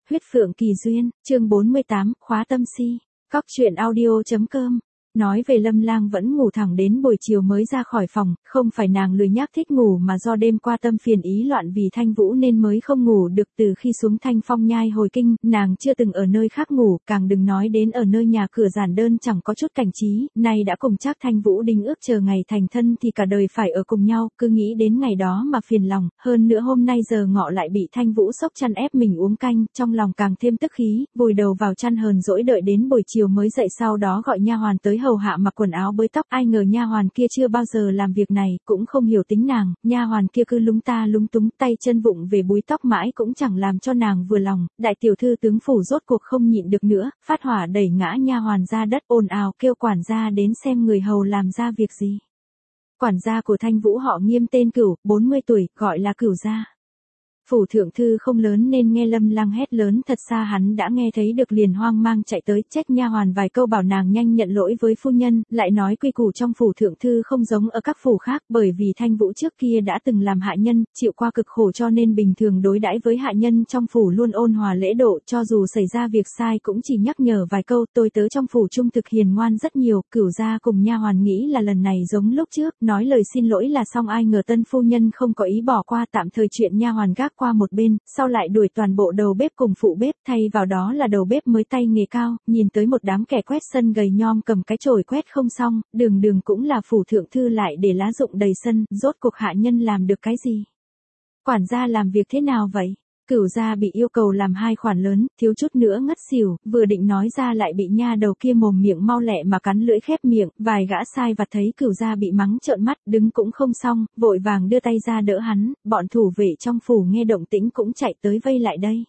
Huyết Phượng Kỳ Duyên, chương 48, khóa tâm si. Cóc truyện audio.com. Nói về Lâm Lang vẫn ngủ thẳng đến buổi chiều mới ra khỏi phòng, không phải nàng lười nhác thích ngủ mà do đêm qua tâm phiền ý loạn vì Thanh Vũ nên mới không ngủ được. Từ khi xuống Thanh Phong Nhai hồi kinh, nàng chưa từng ở nơi khác ngủ, càng đừng nói đến ở nơi nhà cửa giản đơn chẳng có chút cảnh trí, nay đã cùng Trác Thanh Vũ đính ước chờ ngày thành thân thì cả đời phải ở cùng nhau, cứ nghĩ đến ngày đó mà phiền lòng, hơn nữa hôm nay giờ ngọ lại bị Thanh Vũ sốc chăn ép mình uống canh, trong lòng càng thêm tức khí, vùi đầu vào chăn hờn dỗi đợi đến buổi chiều mới dậy, sau đó gọi nha hoàn tới hầu hạ mặc quần áo bới tóc. Ai ngờ nha hoàn kia chưa bao giờ làm việc này, cũng không hiểu tính nàng, nha hoàn kia cứ lúng ta lúng túng, tay chân vụng về búi tóc mãi cũng chẳng làm cho nàng vừa lòng. Đại tiểu thư tướng phủ rốt cuộc không nhịn được nữa, phát hỏa đẩy ngã nha hoàn ra đất, ồn ào kêu quản gia đến xem người hầu làm ra việc gì. Quản gia của Thanh Vũ họ Nghiêm, tên Cửu, 40 tuổi, gọi là Cửu gia. Phủ thượng thư không lớn nên nghe Lâm Lang hét lớn thật xa hắn đã nghe thấy được, liền hoang mang chạy tới, trách nha hoàn vài câu bảo nàng nhanh nhận lỗi với phu nhân, lại nói quy củ trong phủ thượng thư không giống ở các phủ khác, bởi vì Thanh Vũ trước kia đã từng làm hạ nhân, chịu qua cực khổ cho nên bình thường đối đãi với hạ nhân trong phủ luôn ôn hòa lễ độ, cho dù xảy ra việc sai cũng chỉ nhắc nhở vài câu. Tôi tớ trong phủ trung thực hiền ngoan rất nhiều. Cửu gia cùng nha hoàn nghĩ là lần này giống lúc trước, nói lời xin lỗi là xong, ai ngờ tân phu nhân không có ý bỏ qua, tạm thời chuyện nha hoàn gác qua một bên, sau lại đuổi toàn bộ đầu bếp cùng phụ bếp, thay vào đó là đầu bếp mới tay nghề cao. Nhìn tới một đám kẻ quét sân gầy nhom cầm cái chổi quét không xong, đường đường cũng là phủ thượng thư lại để lá rụng đầy sân, rốt cuộc hạ nhân làm được cái gì? Quản gia làm việc thế nào vậy? Cửu gia bị yêu cầu làm 2 khoản lớn, thiếu chút nữa ngất xỉu, vừa định nói ra lại bị nha đầu kia mồm miệng mau lẹ mà cắn lưỡi khép miệng. Vài gã sai vặt thấy Cửu gia bị mắng trợn mắt, đứng cũng không xong, vội vàng đưa tay ra đỡ hắn. Bọn thủ vệ trong phủ nghe động tĩnh cũng chạy tới vây lại đây.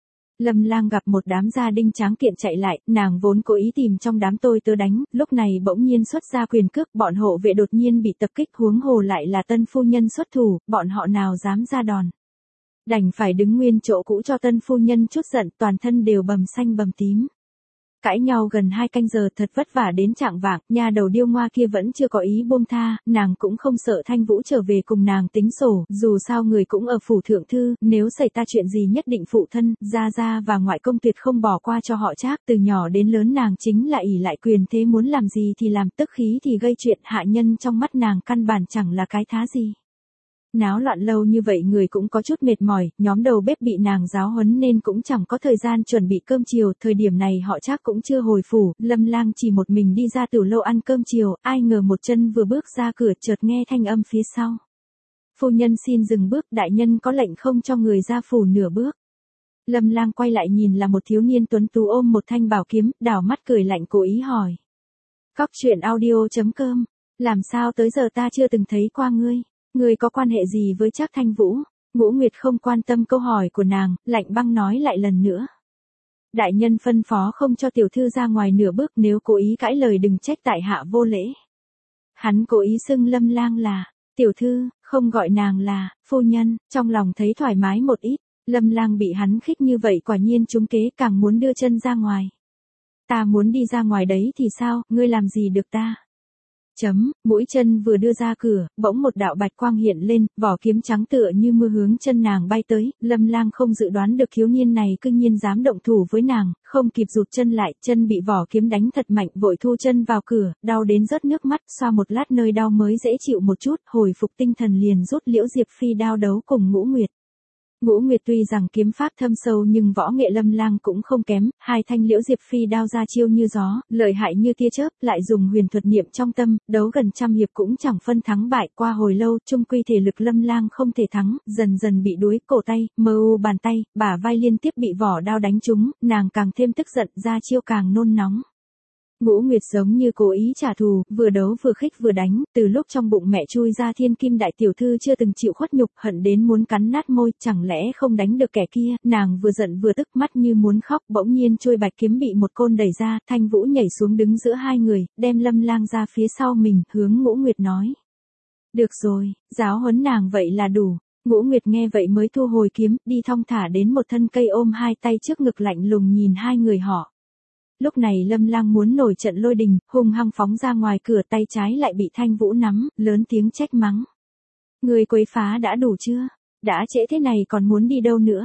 Lâm Lang gặp một đám gia đình tráng kiện chạy lại, nàng vốn cố ý tìm trong đám tôi tớ đánh, lúc này bỗng nhiên xuất ra quyền cước, bọn hộ vệ đột nhiên bị tập kích, huống hồ lại là tân phu nhân xuất thủ, bọn họ nào dám ra đòn. Đành phải đứng nguyên chỗ cũ cho tân phu nhân chút giận, toàn thân đều bầm xanh bầm tím. Cãi nhau gần 2 canh giờ thật vất vả đến chạng vạng, nha đầu điêu ngoa kia vẫn chưa có ý buông tha, nàng cũng không sợ Thanh Vũ trở về cùng nàng tính sổ, dù sao người cũng ở phủ thượng thư, nếu xảy ra chuyện gì nhất định phụ thân, gia gia và ngoại công tuyệt không bỏ qua cho họ Trác. Từ nhỏ đến lớn nàng chính là ỷ lại quyền thế, muốn làm gì thì làm, tức khí thì gây chuyện, hạ nhân trong mắt nàng căn bản chẳng là cái thá gì. Náo loạn lâu như vậy người cũng có chút mệt mỏi, nhóm đầu bếp bị nàng giáo huấn nên cũng chẳng có thời gian chuẩn bị cơm chiều. Thời điểm này họ Trác cũng chưa hồi phủ, Lâm Lang chỉ một mình đi ra tử lâu ăn cơm chiều, ai ngờ một chân vừa bước ra cửa chợt nghe thanh âm phía sau. Phu nhân xin dừng bước, đại nhân có lệnh không cho người ra phủ nửa bước. Lâm Lang quay lại nhìn là một thiếu niên tuấn tú ôm một thanh bảo kiếm, đảo mắt cười lạnh cố ý hỏi. Cóc truyện audio.com, làm sao tới giờ ta chưa từng thấy qua ngươi? Ngươi có quan hệ gì với Trác Thanh Vũ? Ngũ Nguyệt không quan tâm câu hỏi của nàng, lạnh băng nói lại lần nữa. Đại nhân phân phó không cho tiểu thư ra ngoài nửa bước, nếu cố ý cãi lời đừng trách tại hạ vô lễ. Hắn cố ý xưng Lâm Lang là tiểu thư, không gọi nàng là phu nhân, trong lòng thấy thoải mái một ít. Lâm Lang bị hắn khích như vậy quả nhiên trúng kế, càng muốn đưa chân ra ngoài. Ta muốn đi ra ngoài đấy thì sao, ngươi làm gì được ta? Mũi chân vừa đưa ra cửa, bỗng một đạo bạch quang hiện lên, vỏ kiếm trắng tựa như mưa hướng chân nàng bay tới. Lâm Lang không dự đoán được thiếu niên này cư nhiên dám động thủ với nàng, không kịp rụt chân lại, chân bị vỏ kiếm đánh thật mạnh, vội thu chân vào cửa, đau đến rớt nước mắt, xoa một lát nơi đau mới dễ chịu một chút, hồi phục tinh thần liền rút Liễu Diệp Phi đao đấu cùng Ngũ Nguyệt. Ngũ Nguyệt tuy rằng kiếm pháp thâm sâu nhưng võ nghệ Lâm Lang cũng không kém, 2 thanh Liễu Diệp Phi đao ra chiêu như gió, lợi hại như tia chớp, lại dùng huyền thuật niệm trong tâm, đấu gần trăm hiệp cũng chẳng phân thắng bại. Qua hồi lâu, chung quy thể lực Lâm Lang không thể thắng, dần dần bị đuối, cổ tay, mơ u bàn tay, bả vai liên tiếp bị vỏ đao đánh trúng, nàng càng thêm tức giận, ra chiêu càng nôn nóng. Ngũ Nguyệt giống như cố ý trả thù, vừa đấu vừa khích vừa đánh, từ lúc trong bụng mẹ chui ra thiên kim đại tiểu thư chưa từng chịu khuất nhục, hận đến muốn cắn nát môi, chẳng lẽ không đánh được kẻ kia. Nàng vừa giận vừa tức, mắt như muốn khóc, bỗng nhiên trôi bạch kiếm bị một côn đẩy ra, Thanh Vũ nhảy xuống đứng giữa hai người, đem Lâm Lang ra phía sau mình, hướng Ngũ Nguyệt nói. Được rồi, giáo huấn nàng vậy là đủ. Ngũ Nguyệt nghe vậy mới thu hồi kiếm, đi thong thả đến một thân cây, ôm 2 tay trước ngực lạnh lùng nhìn 2 người họ. Lúc này Lâm Lang muốn nổi trận lôi đình, hung hăng phóng ra ngoài cửa, tay trái lại bị Thanh Vũ nắm, lớn tiếng trách mắng. Người quấy phá đã đủ chưa? Đã trễ thế này còn muốn đi đâu nữa?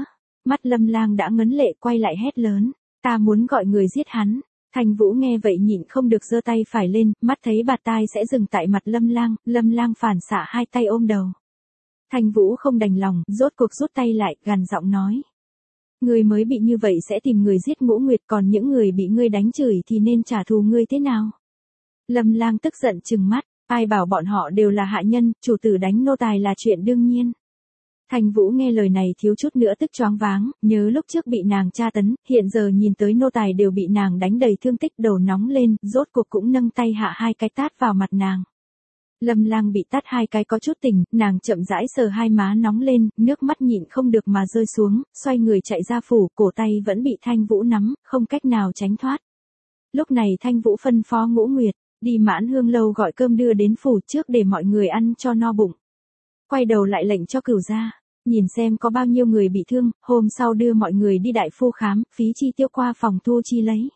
Mắt Lâm Lang đã ngấn lệ, quay lại hét lớn, ta muốn gọi người giết hắn. Thanh Vũ nghe vậy nhịn không được giơ tay phải lên, mắt thấy bạt tai sẽ dừng tại mặt Lâm Lang phản xạ hai tay ôm đầu. Thanh Vũ không đành lòng, rốt cuộc rút tay lại, gằn giọng nói. Ngươi mới bị như vậy sẽ tìm người giết Ngũ Nguyệt, còn những người bị ngươi đánh chửi thì nên trả thù ngươi thế nào? Lâm Lang tức giận trừng mắt, ai bảo bọn họ đều là hạ nhân, chủ tử đánh nô tài là chuyện đương nhiên. Thanh Vũ nghe lời này thiếu chút nữa tức choáng váng, nhớ lúc trước bị nàng tra tấn, hiện giờ nhìn tới nô tài đều bị nàng đánh đầy thương tích, đầu nóng lên, rốt cuộc cũng nâng tay hạ hai cái tát vào mặt nàng. Lâm Lang bị tát hai cái có chút tỉnh, nàng chậm rãi sờ hai má nóng lên, nước mắt nhịn không được mà rơi xuống, xoay người chạy ra phủ, cổ tay vẫn bị Thanh Vũ nắm, không cách nào tránh thoát. Lúc này Thanh Vũ phân phó Ngũ Nguyệt, đi Mãn Hương lâu gọi cơm đưa đến phủ trước để mọi người ăn cho no bụng. Quay đầu lại lệnh cho Cửu gia, nhìn xem có bao nhiêu người bị thương, hôm sau đưa mọi người đi đại phu khám, phí chi tiêu qua phòng thu chi lấy.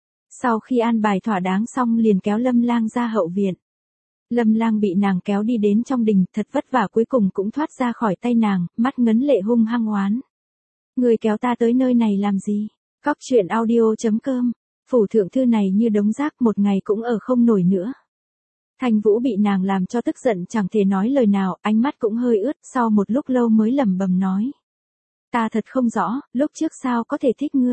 Sau khi an bài thỏa đáng xong liền kéo Lâm Lang ra hậu viện. Lâm Lang bị nàng kéo đi đến trong đình, thật vất vả cuối cùng cũng thoát ra khỏi tay nàng, mắt ngấn lệ hung hăng oán. Người kéo ta tới nơi này làm gì? Cóc truyện audio.com. Phủ thượng thư này như đống rác, một ngày cũng ở không nổi nữa. Thanh Vũ bị nàng làm cho tức giận chẳng thể nói lời nào, ánh mắt cũng hơi ướt, sau một lúc lâu mới lẩm bẩm nói. Ta thật không rõ, lúc trước sao có thể thích ngươi.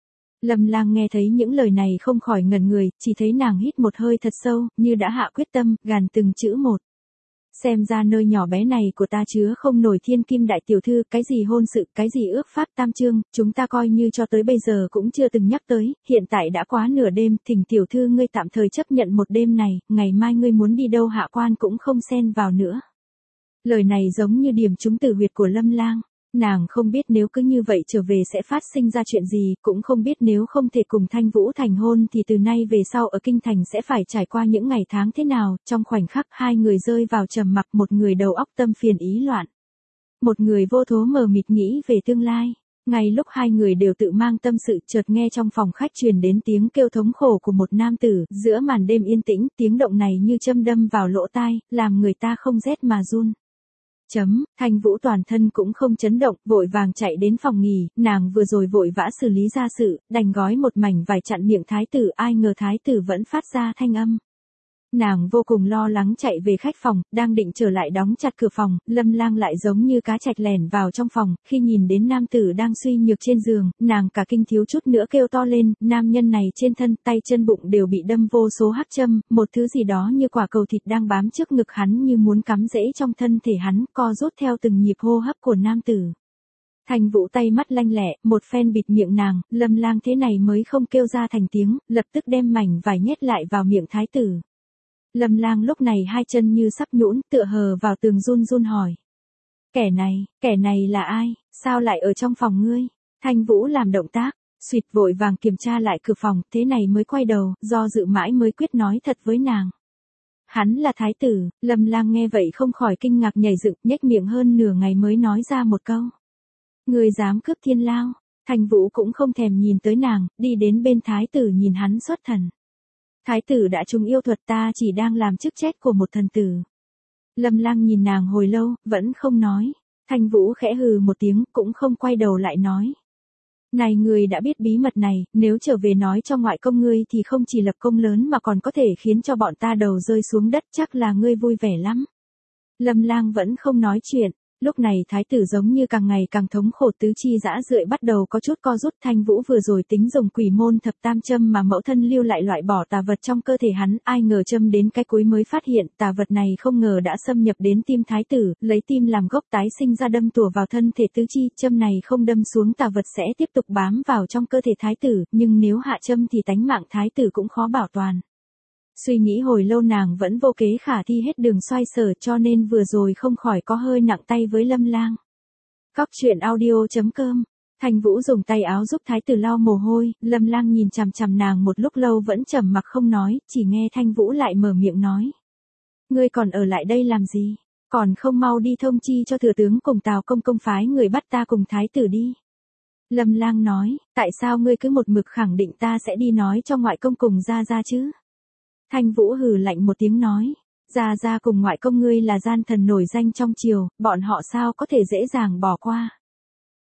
Lâm Lang nghe thấy những lời này không khỏi ngẩn người, chỉ thấy nàng hít một hơi thật sâu, như đã hạ quyết tâm, gàn từng chữ một. Xem ra nơi nhỏ bé này của ta chứa không nổi thiên kim đại tiểu thư, cái gì hôn sự, cái gì ước pháp tam chương, chúng ta coi như cho tới bây giờ cũng chưa từng nhắc tới, hiện tại đã quá nửa đêm, thỉnh tiểu thư ngươi tạm thời chấp nhận một đêm này, ngày mai ngươi muốn đi đâu hạ quan cũng không xen vào nữa. Lời này giống như điểm trúng tử huyệt của Lâm Lang. Nàng không biết nếu cứ như vậy trở về sẽ phát sinh ra chuyện gì, cũng không biết nếu không thể cùng Thanh Vũ thành hôn thì từ nay về sau ở Kinh Thành sẽ phải trải qua những ngày tháng thế nào. Trong khoảnh khắc hai người rơi vào trầm mặc, một người đầu óc tâm phiền ý loạn. Một người vô thố mờ mịt nghĩ về tương lai. Ngay lúc hai người đều tự mang tâm sự, chợt nghe trong phòng khách truyền đến tiếng kêu thống khổ của một nam tử, giữa màn đêm yên tĩnh, tiếng động này như châm đâm vào lỗ tai, làm người ta không rét mà run. Thanh Vũ toàn thân cũng không chấn động, vội vàng chạy đến phòng nghỉ, nàng vừa rồi vội vã xử lý gia sự, đành gói một mảnh vải chặn miệng thái tử, ai ngờ thái tử vẫn phát ra thanh âm. Nàng vô cùng lo lắng chạy về khách phòng, đang định trở lại đóng chặt cửa phòng, Lâm Lang lại giống như cá trạch lẻn vào trong phòng, khi nhìn đến nam tử đang suy nhược trên giường, nàng cả kinh thiếu chút nữa kêu to lên, nam nhân này trên thân, tay chân bụng đều bị đâm vô số hắc châm, một thứ gì đó như quả cầu thịt đang bám trước ngực hắn như muốn cắm rễ trong thân thể hắn, co rút theo từng nhịp hô hấp của nam tử. Thanh Vũ tay mắt lanh lẹ, một phen bịt miệng nàng, Lâm Lang thế này mới không kêu ra thành tiếng, lập tức đem mảnh vải nhét lại vào miệng thái tử. Lâm Lang lúc này hai chân như sắp nhũn, tựa hờ vào tường run run hỏi. Kẻ này là ai, sao lại ở trong phòng ngươi? Thanh Vũ làm động tác, suýt vội vàng kiểm tra lại cửa phòng, thế này mới quay đầu, do dự mãi mới quyết nói thật với nàng. Hắn là thái tử, Lâm Lang nghe vậy không khỏi kinh ngạc nhảy dựng, nhếch miệng hơn nửa ngày mới nói ra một câu. Ngươi dám cướp thiên lao? Thanh Vũ cũng không thèm nhìn tới nàng, đi đến bên thái tử nhìn hắn xuất thần. Thái tử đã trúng yêu thuật, ta chỉ đang làm chức trách của một thần tử. Lâm Lang nhìn nàng hồi lâu, vẫn không nói. Thanh Vũ khẽ hừ một tiếng, cũng không quay đầu lại nói. Này người đã biết bí mật này, nếu trở về nói cho ngoại công ngươi thì không chỉ lập công lớn mà còn có thể khiến cho bọn ta đầu rơi xuống đất, chắc là ngươi vui vẻ lắm. Lâm Lang vẫn không nói chuyện. Lúc này thái tử giống như càng ngày càng thống khổ, tứ chi dã rượi bắt đầu có chút co rút. Thanh Vũ vừa rồi tính dùng quỷ môn thập tam châm mà mẫu thân lưu lại loại bỏ tà vật trong cơ thể hắn, ai ngờ châm đến cái cuối mới phát hiện tà vật này không ngờ đã xâm nhập đến tim thái tử, lấy tim làm gốc tái sinh ra đâm tủa vào thân thể tứ chi, châm này không đâm xuống tà vật sẽ tiếp tục bám vào trong cơ thể thái tử, nhưng nếu hạ châm thì tánh mạng thái tử cũng khó bảo toàn. Suy nghĩ hồi lâu nàng vẫn vô kế khả thi hết đường xoay sở, cho nên vừa rồi không khỏi có hơi nặng tay với Lâm Lang. Cóc truyện audio.com. Thanh Vũ dùng tay áo giúp thái tử lau mồ hôi, Lâm Lang nhìn chằm chằm nàng một lúc lâu vẫn trầm mặc không nói, chỉ nghe Thanh Vũ lại mở miệng nói. Ngươi còn ở lại đây làm gì? Còn không mau đi thông chi cho thừa tướng cùng Tào công công phái người bắt ta cùng thái tử đi. Lâm Lang nói, tại sao ngươi cứ một mực khẳng định ta sẽ đi nói cho ngoại công cùng gia gia chứ? Thanh Vũ hừ lạnh một tiếng nói, gia gia cùng ngoại công ngươi là gian thần nổi danh trong triều, bọn họ sao có thể dễ dàng bỏ qua.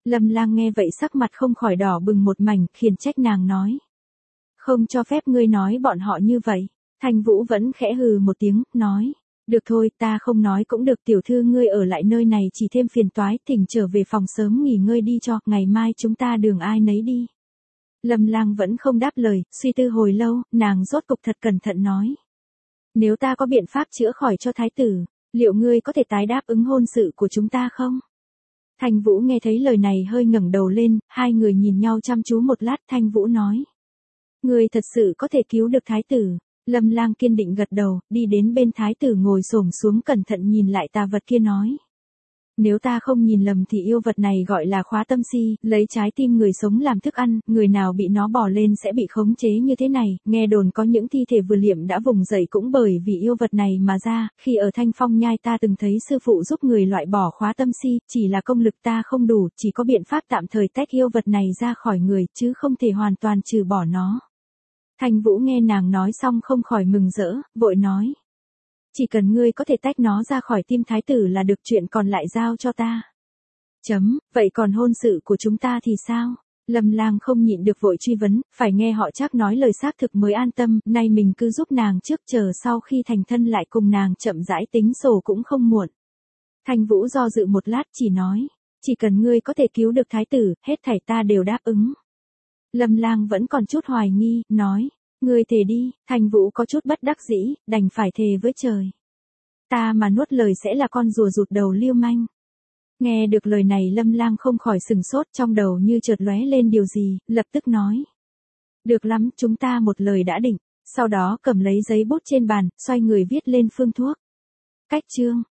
Lâm Lang nghe vậy sắc mặt không khỏi đỏ bừng một mảnh, khiển trách nàng nói. Không cho phép ngươi nói bọn họ như vậy. Thanh Vũ vẫn khẽ hừ một tiếng, nói. Được thôi, ta không nói cũng được, tiểu thư ngươi ở lại nơi này chỉ thêm phiền toái, thỉnh trở về phòng sớm nghỉ ngơi đi cho, ngày mai chúng ta đường ai nấy đi. Lâm Lang vẫn không đáp lời, suy tư hồi lâu, nàng rốt cục thật cẩn thận nói. Nếu ta có biện pháp chữa khỏi cho thái tử, liệu ngươi có thể tái đáp ứng hôn sự của chúng ta không? Thanh Vũ nghe thấy lời này hơi ngẩng đầu lên, hai người nhìn nhau chăm chú một lát, Thanh Vũ nói. Ngươi thật sự có thể cứu được thái tử. Lâm Lang kiên định gật đầu, đi đến bên thái tử ngồi xổm xuống cẩn thận nhìn lại tà vật kia nói. Nếu ta không nhìn lầm thì yêu vật này gọi là khóa tâm si, lấy trái tim người sống làm thức ăn, người nào bị nó bỏ lên sẽ bị khống chế như thế này, nghe đồn có những thi thể vừa liệm đã vùng dậy cũng bởi vì yêu vật này mà ra, khi ở Thanh Phong Nhai ta từng thấy sư phụ giúp người loại bỏ khóa tâm si, chỉ là công lực ta không đủ, chỉ có biện pháp tạm thời tách yêu vật này ra khỏi người, chứ không thể hoàn toàn trừ bỏ nó. Thanh Vũ nghe nàng nói xong không khỏi mừng rỡ, vội nói. Chỉ cần ngươi có thể tách nó ra khỏi tim thái tử là được, chuyện còn lại giao cho ta. Vậy còn hôn sự của chúng ta thì sao? Lâm Lang không nhịn được vội truy vấn, phải nghe họ Trác nói lời xác thực mới an tâm, nay mình cứ giúp nàng trước, chờ sau khi thành thân lại cùng nàng chậm rãi tính sổ cũng không muộn. Thanh Vũ do dự một lát chỉ nói, chỉ cần ngươi có thể cứu được thái tử, hết thảy ta đều đáp ứng. Lâm Lang vẫn còn chút hoài nghi, nói, ngươi thề đi. Thanh Vũ có chút bất đắc dĩ, đành phải thề với trời. Ta mà nuốt lời sẽ là con rùa rụt đầu lưu manh. Nghe được lời này Lâm Lang không khỏi sừng sốt, trong đầu như chợt lóe lên điều gì, lập tức nói. Được lắm, chúng ta một lời đã định. Sau đó cầm lấy giấy bút trên bàn, xoay người viết lên phương thuốc. Cách chương.